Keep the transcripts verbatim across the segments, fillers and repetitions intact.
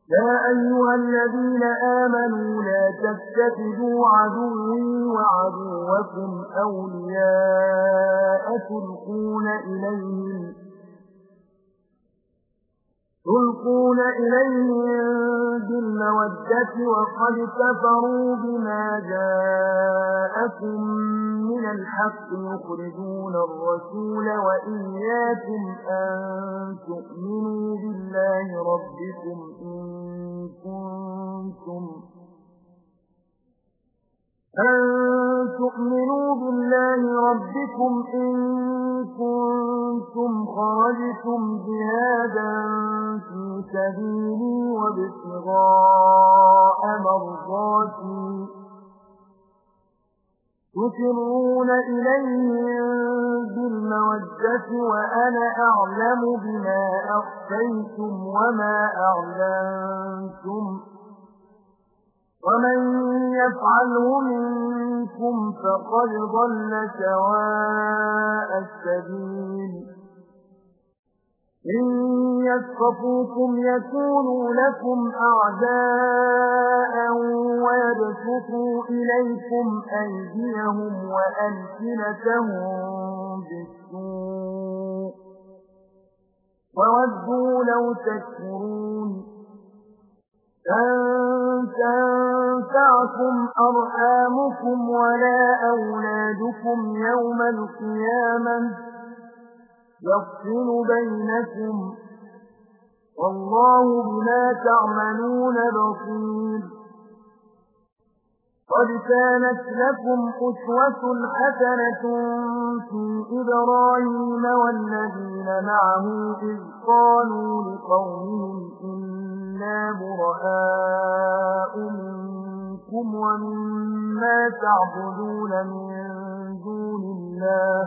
يا أيها الذين آمنوا لا تتخذوا عدوي وعدوكم أولياء تلقون إليهم تلقون إليهم بالمودة وقد كفروا بما جاءكم من الحق يخرجون الرسول وإياكم أن تؤمنوا بالله ربكم إن كنتم أن تؤمنوا بالله ربكم إن كنتم خرجتم جهادا في سبيلي وابتغاء مرضاتي تسرون إليهم بالمودة وأنا أعلم بما أخفيتم وما أعلنتم ومن يفعله منكم فقد ضل سواء السبيل إن يثقفوكم يكونوا لكم أعداء ويبسطوا إليكم أيديهم وألسنتهم بالسوء وودوا لو تكفرون لن تنفعكم أرحامكم ولا أولادكم يوم القيامة يفصل بينكم والله بما تعملون بصير قد كانت لكم أسوة حسنة في إبراهيم والذين معه إذ قالوا لقومهم إنا براء منكم ومما تعبدون من دون الله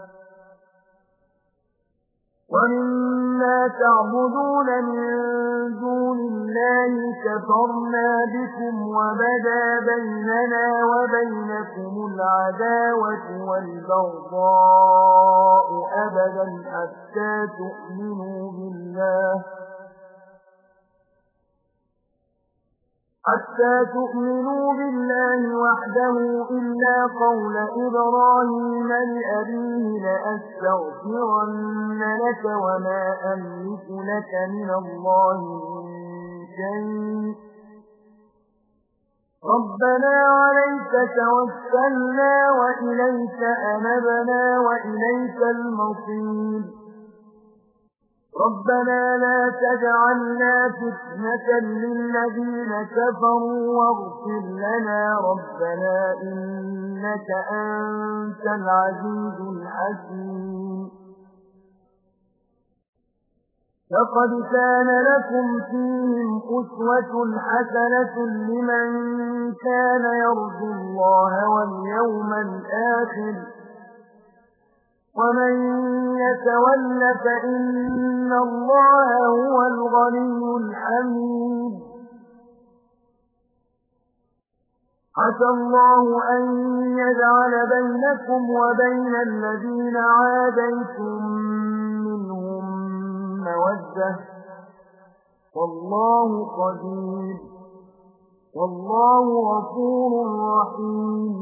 وَمِمَّا تَعْبُدُونَ مِن دُونِ اللَّهِ كَفَرْنَا بِكُمْ وَبَدَا بَيْنَنَا وَبَيْنَكُمُ الْعَدَاوَةُ وَالْبَغْضَاءُ أَبَدًا حَتَّى تُؤْمِنُوا بِاللَّهِ حتى تؤمنوا بالله وحده إلا قول إبراهيم لأبيه لأستغفرن لك وما أملك لك من الله من شيء ربنا عليك توكلنا وإليك أنبنا وإليك المصير ربنا لا تجعلنا فتنة للذين كفروا واغفر لنا ربنا إنك أنت العزيز الحكيم لقد كان لكم فيهم أسوة حسنة لمن كان يرجو الله واليوم الآخر ومن يتول فإن الله هو الغني الحميد عسى الله أن يجعل بينكم وبين الذين عاديتم منهم مودة والله قدير والله غفور رحيم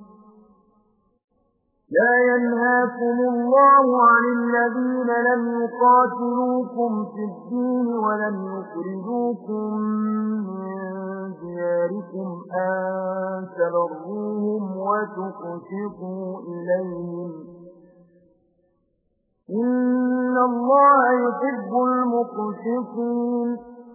لا ينهاكم الله عن الذين لم يقاتلوكم في الدين ولم يخرجوكم من دياركم أن تبروهم وتقسطوا إليهم إن الله يحب المقسطين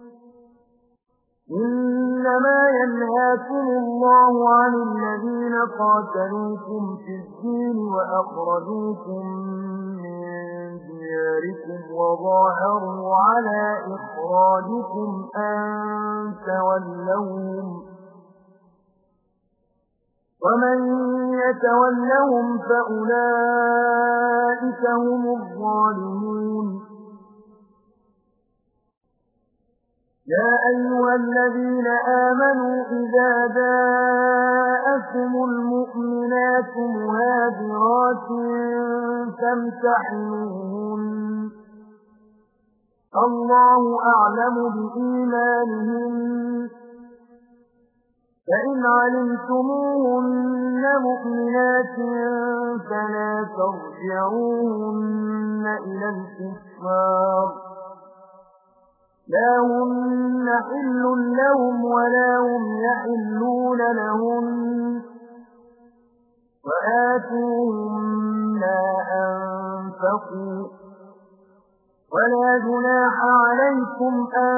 إنما ينهاكم الله عن الذين قاتلوكم في الدين وأخرجوكم من دياركم وظاهروا على إخراجكم أن تولوهم ومن يتولهم فأولئك هم الظالمون يا أيها الذين آمنوا إذا جاءكم المؤمنات مهاجرات فامتحنوهن الله أعلم بإيمانهم فإن علمتموهن مؤمنات فلا ترجعوهن إلى الكفار لا هن حل لهم ولا هم يحلون لهم وآتوهم ما أنفقوا ولا جناح عليكم أن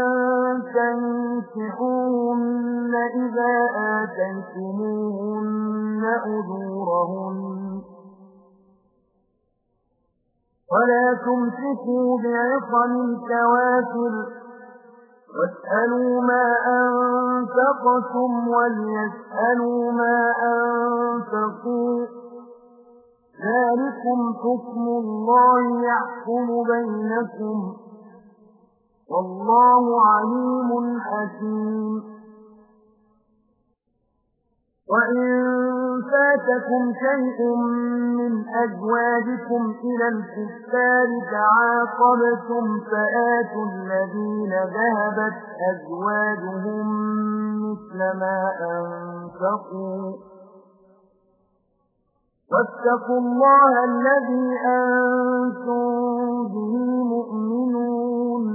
تنكحوهن إذا آتيتموهن أجورهن ولا تمسكوا بعصم الكوافر واسألوا ما أنفقتم وليسألوا ما أنفقوا ذلكم حكم الله يحكم بينكم والله عليم حكيم وإن فاتكم شيء من أزواجكم إلى الكفار تعاقبتم فآتوا الذين ذهبت أزواجهم مثل ما أنفقوا واتقوا الله الذي أنتم به مؤمنون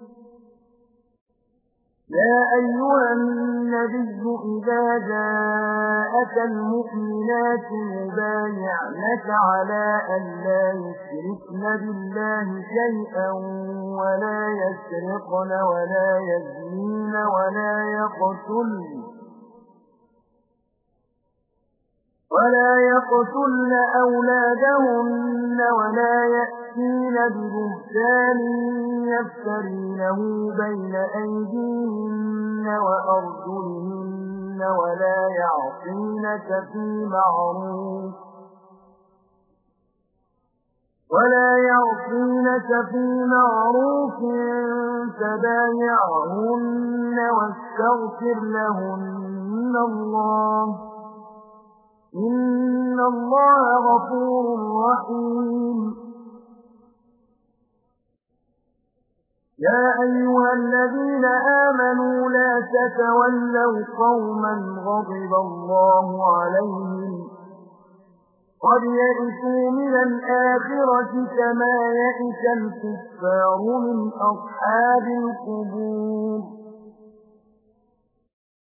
يا أيها النبي إذا جاءك المؤمنات يبايعنك على أن لا يشركن بالله شيئا ولا يسرقن ولا يزنين ولا يقتلن ولا يقتلن أولادهن ولا يأتين ببهتان يفترينه بين أيديهن وأرجلهن ولا يعصينك في معروف ولا يعصينك في معروف فبايعهن واستغفر لهن الله إن الله غفور رحيم يا أيها الذين آمنوا لا تتولوا قوما غضب الله عليهم قد يئسوا من الآخرة كما يئس الكفار من أصحاب القبور